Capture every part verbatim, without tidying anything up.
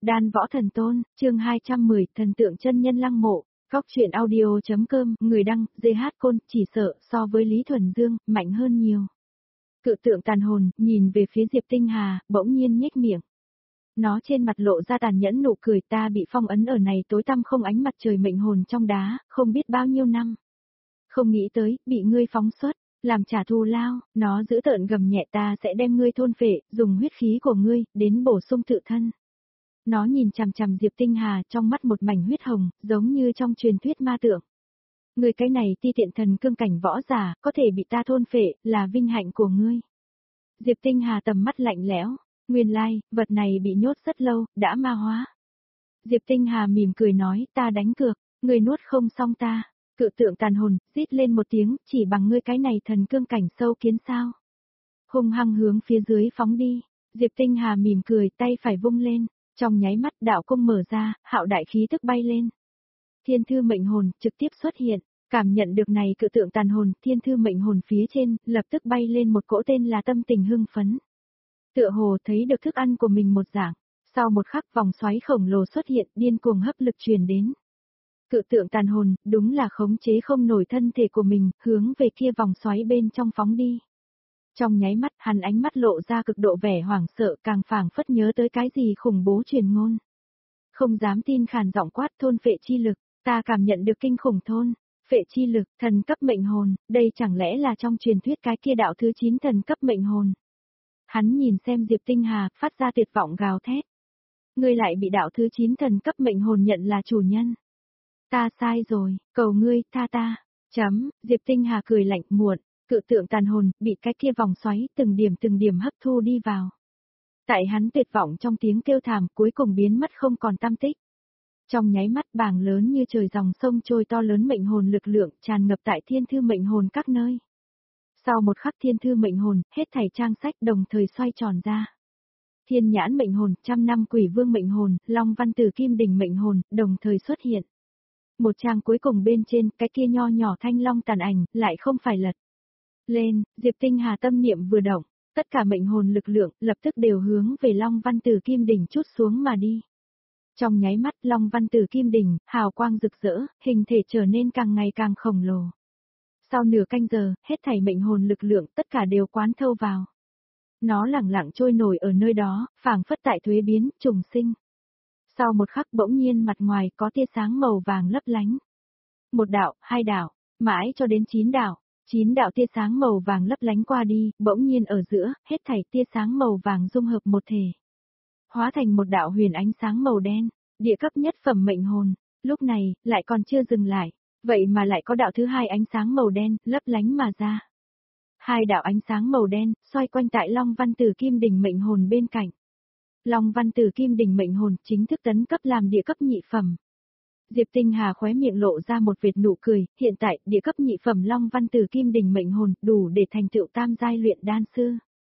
Đan Võ Thần Tôn, chương hai trăm mười, thần tượng chân nhân lăng mộ. Góc truyện audio.com, người đăng, giê hát Côn, chỉ sợ, so với Lý Thuần Dương, mạnh hơn nhiều. Cự tượng tàn hồn, nhìn về phía Diệp Tinh Hà, bỗng nhiên nhếch miệng. Nó trên mặt lộ ra tàn nhẫn nụ cười, ta bị phong ấn ở này tối tăm không ánh mặt trời mệnh hồn trong đá, không biết bao nhiêu năm. Không nghĩ tới, bị ngươi phóng xuất, làm trả thù lao, nó giữ tợn gầm nhẹ, ta sẽ đem ngươi thôn phệ, dùng huyết khí của ngươi, đến bổ sung tự thân. Nó nhìn chằm chằm Diệp Tinh Hà, trong mắt một mảnh huyết hồng, giống như trong truyền thuyết ma tượng. Ngươi cái này ti tiện thần cương cảnh võ giả, có thể bị ta thôn phệ, là vinh hạnh của ngươi. Diệp Tinh Hà tầm mắt lạnh lẽo, nguyên lai, vật này bị nhốt rất lâu, đã ma hóa. Diệp Tinh Hà mỉm cười nói, ta đánh cược, ngươi nuốt không xong ta. Cự tượng tàn hồn, rít lên một tiếng, chỉ bằng ngươi cái này thần cương cảnh sâu kiến sao. Hung hăng hướng phía dưới phóng đi, Diệp Tinh Hà mỉm cười, tay phải vung lên, trong nháy mắt đạo cung mở ra, hạo đại khí tức bay lên. Thiên thư mệnh hồn, trực tiếp xuất hiện, cảm nhận được này cự tượng tàn hồn, thiên thư mệnh hồn phía trên, lập tức bay lên một cỗ tên là tâm tình hưng phấn. Tựa hồ thấy được thức ăn của mình một dạng, sau một khắc vòng xoáy khổng lồ xuất hiện, điên cuồng hấp lực truyền đến. Cự tượng tàn hồn, đúng là khống chế không nổi thân thể của mình, hướng về kia vòng xoáy bên trong phóng đi. Trong nháy mắt, hắn ánh mắt lộ ra cực độ vẻ hoảng sợ, càng phảng phất nhớ tới cái gì khủng bố truyền ngôn. Không dám tin khàn giọng quát, thôn phệ chi lực, ta cảm nhận được kinh khủng thôn, phệ chi lực, thần cấp mệnh hồn, đây chẳng lẽ là trong truyền thuyết cái kia đạo thứ chín thần cấp mệnh hồn. Hắn nhìn xem Diệp Tinh Hà, phát ra tuyệt vọng gào thét. Ngươi lại bị đạo thứ chín thần cấp mệnh hồn nhận là chủ nhân. Ta sai rồi, cầu ngươi, tha ta. Chấm, Diệp Tinh Hà cười lạnh, muộn, cự tượng tàn hồn, bị cái kia vòng xoáy, từng điểm từng điểm hấp thu đi vào. Tại hắn tuyệt vọng trong tiếng kêu thảm, cuối cùng biến mất không còn tăm tích. Trong nháy mắt bảng lớn như trời dòng sông trôi to lớn mệnh hồn lực lượng, tràn ngập tại thiên thư mệnh hồn các nơi. Sau một khắc thiên thư mệnh hồn, hết thảy trang sách đồng thời xoay tròn ra. Thiên nhãn mệnh hồn, trăm năm quỷ vương mệnh hồn, long văn tử kim đỉnh mệnh hồn, đồng thời xuất hiện. Một trang cuối cùng bên trên, cái kia nho nhỏ thanh long tàn ảnh, lại không phải lật. Lên, Diệp Tinh Hà tâm niệm vừa động, tất cả mệnh hồn lực lượng, lập tức đều hướng về long văn tử kim đỉnh chút xuống mà đi. Trong nháy mắt, long văn tử kim đỉnh, hào quang rực rỡ, hình thể trở nên càng ngày càng khổng lồ. Sau nửa canh giờ, hết thảy mệnh hồn lực lượng, tất cả đều quán thâu vào. Nó lẳng lặng trôi nổi ở nơi đó, phảng phất tại thuế biến, trùng sinh. Sau một khắc bỗng nhiên mặt ngoài có tia sáng màu vàng lấp lánh. Một đạo, hai đạo, mãi cho đến chín đạo, chín đạo tia sáng màu vàng lấp lánh qua đi, bỗng nhiên ở giữa, hết thảy tia sáng màu vàng dung hợp một thể. Hóa thành một đạo huyền ánh sáng màu đen, địa cấp nhất phẩm mệnh hồn, lúc này, lại còn chưa dừng lại, vậy mà lại có đạo thứ hai ánh sáng màu đen, lấp lánh mà ra. Hai đạo ánh sáng màu đen, xoay quanh tại Long Văn Tử Kim Đỉnh mệnh hồn bên cạnh. Long Văn Tử Kim Đỉnh mệnh hồn chính thức tấn cấp làm địa cấp nhị phẩm. Diệp Tinh Hà khóe miệng lộ ra một vệt nụ cười, hiện tại địa cấp nhị phẩm Long Văn Tử Kim Đỉnh mệnh hồn đủ để thành tựu tam giai luyện đan sư.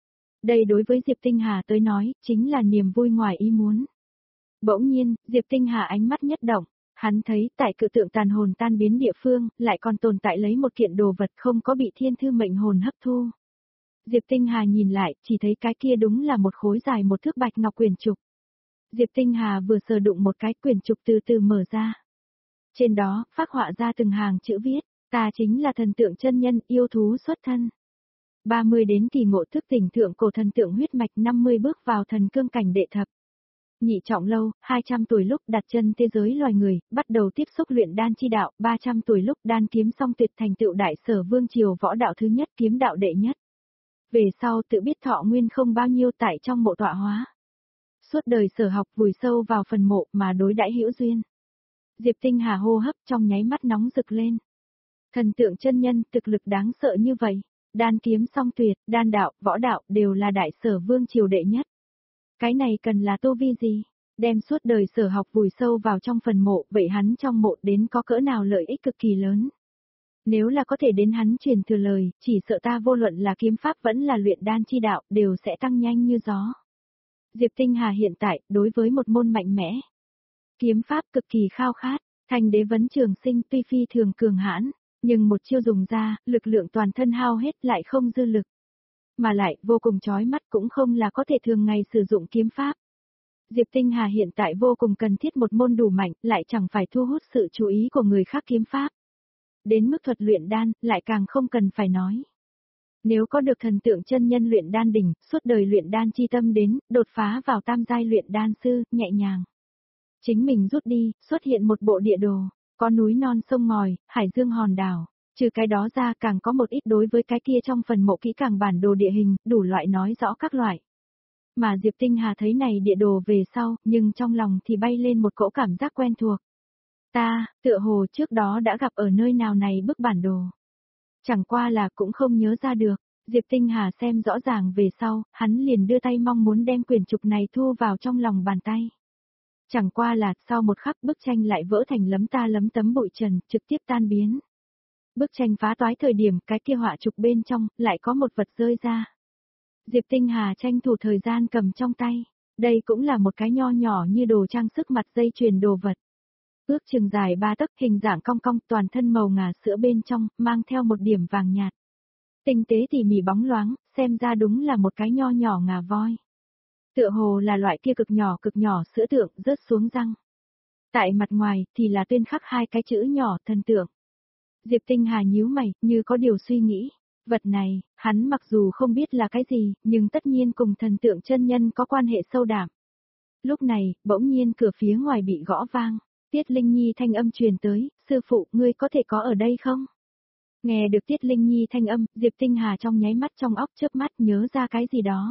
Đây đối với Diệp Tinh Hà tới nói, chính là niềm vui ngoài ý muốn. Bỗng nhiên, Diệp Tinh Hà ánh mắt nhất động, hắn thấy tại cự tượng tàn hồn tan biến địa phương, lại còn tồn tại lấy một kiện đồ vật không có bị thiên thư mệnh hồn hấp thu. Diệp Tinh Hà nhìn lại, chỉ thấy cái kia đúng là một khối dài một thước bạch ngọc quyển trục. Diệp Tinh Hà vừa sờ đụng một cái quyển trục từ từ mở ra. Trên đó, phác họa ra từng hàng chữ viết, ta chính là thần tượng chân nhân yêu thú xuất thân. ba mươi đến kỳ ngộ thức tỉnh thượng cổ thần tượng huyết mạch năm mươi bước vào thần cương cảnh đệ thập. Nhị trọng lâu, hai trăm tuổi lúc đặt chân thế giới loài người, bắt đầu tiếp xúc luyện đan chi đạo, ba trăm tuổi lúc đan kiếm song tuyệt thành tựu đại sở vương triều võ đạo thứ nhất kiếm đạo đệ nhất. Về sau tự biết thọ nguyên không bao nhiêu tại trong mộ tọa hóa. Suốt đời sở học vùi sâu vào phần mộ mà đối đãi hữu duyên. Diệp Tinh Hà hô hấp trong nháy mắt nóng rực lên. Thần tượng chân nhân thực lực đáng sợ như vậy, đan kiếm song tuyệt, đan đạo, võ đạo đều là đại sở vương triều đệ nhất. Cái này cần là tu vi gì? Đem suốt đời sở học vùi sâu vào trong phần mộ, vậy hắn trong mộ đến có cỡ nào lợi ích cực kỳ lớn. Nếu là có thể đến hắn truyền thừa lời, chỉ sợ ta vô luận là kiếm pháp vẫn là luyện đan chi đạo, đều sẽ tăng nhanh như gió. Diệp Tinh Hà hiện tại, đối với một môn mạnh mẽ, kiếm pháp cực kỳ khao khát, thành đế vấn trường sinh tuy phi thường cường hãn, nhưng một chiêu dùng ra, lực lượng toàn thân hao hết lại không dư lực. Mà lại, vô cùng chói mắt cũng không là có thể thường ngày sử dụng kiếm pháp. Diệp Tinh Hà hiện tại vô cùng cần thiết một môn đủ mạnh, lại chẳng phải thu hút sự chú ý của người khác kiếm pháp. Đến mức thuật luyện đan, lại càng không cần phải nói. Nếu có được thần tượng chân nhân luyện đan đỉnh, suốt đời luyện đan chi tâm đến, đột phá vào tam giai luyện đan sư, nhẹ nhàng. Chính mình rút đi, xuất hiện một bộ địa đồ, có núi non sông ngòi, hải dương hòn đảo. Trừ cái đó ra càng có một ít đối với cái kia trong phần mộ kỹ càng bản đồ địa hình, đủ loại nói rõ các loại. Mà Diệp Tinh Hà thấy này địa đồ về sau, nhưng trong lòng thì bay lên một cỗ cảm giác quen thuộc. Ta, tựa hồ trước đó đã gặp ở nơi nào này bức bản đồ. Chẳng qua là cũng không nhớ ra được. Diệp Tinh Hà xem rõ ràng về sau, hắn liền đưa tay mong muốn đem quyển trục này thu vào trong lòng bàn tay. Chẳng qua là, sau một khắc bức tranh lại vỡ thành lấm ta lấm tấm bụi trần, trực tiếp tan biến. Bức tranh phá toái thời điểm, cái kia họa trục bên trong, lại có một vật rơi ra. Diệp Tinh Hà tranh thủ thời gian cầm trong tay. Đây cũng là một cái nho nhỏ như đồ trang sức mặt dây chuyền đồ vật. Ước chừng dài ba tấc, hình dạng cong cong, toàn thân màu ngà sữa bên trong, mang theo một điểm vàng nhạt. Tinh tế tỉ mỉ bóng loáng, xem ra đúng là một cái nho nhỏ ngà voi. Tựa hồ là loại kia cực nhỏ cực nhỏ sữa tượng rớt xuống răng. Tại mặt ngoài thì là tuyên khắc hai cái chữ nhỏ thần tượng. Diệp Tinh Hà nhíu mày, như có điều suy nghĩ. Vật này, hắn mặc dù không biết là cái gì, nhưng tất nhiên cùng thần tượng chân nhân có quan hệ sâu đậm. Lúc này, bỗng nhiên cửa phía ngoài bị gõ vang. Tiết Linh Nhi thanh âm truyền tới, sư phụ, ngươi có thể có ở đây không? Nghe được Tiết Linh Nhi thanh âm, Diệp Tinh Hà trong nháy mắt trong óc chớp mắt nhớ ra cái gì đó.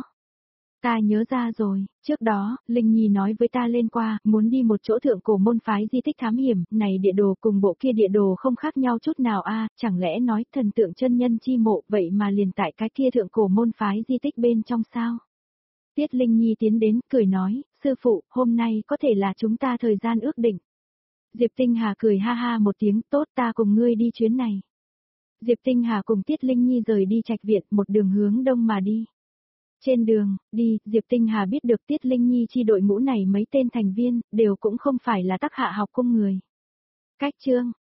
Ta nhớ ra rồi, trước đó, Linh Nhi nói với ta lên qua, muốn đi một chỗ thượng cổ môn phái di tích thám hiểm, này địa đồ cùng bộ kia địa đồ không khác nhau chút nào a, chẳng lẽ nói thần tượng chân nhân chi mộ vậy mà liền tại cái kia thượng cổ môn phái di tích bên trong sao? Tiết Linh Nhi tiến đến, cười nói, sư phụ, hôm nay có thể là chúng ta thời gian ước định. Diệp Tinh Hà cười ha ha một tiếng, tốt ta cùng ngươi đi chuyến này. Diệp Tinh Hà cùng Tiết Linh Nhi rời đi trạch viện một đường hướng đông mà đi. Trên đường, đi, Diệp Tinh Hà biết được Tiết Linh Nhi chi đội ngũ này mấy tên thành viên, đều cũng không phải là tác hạ học cung người. Cách chương,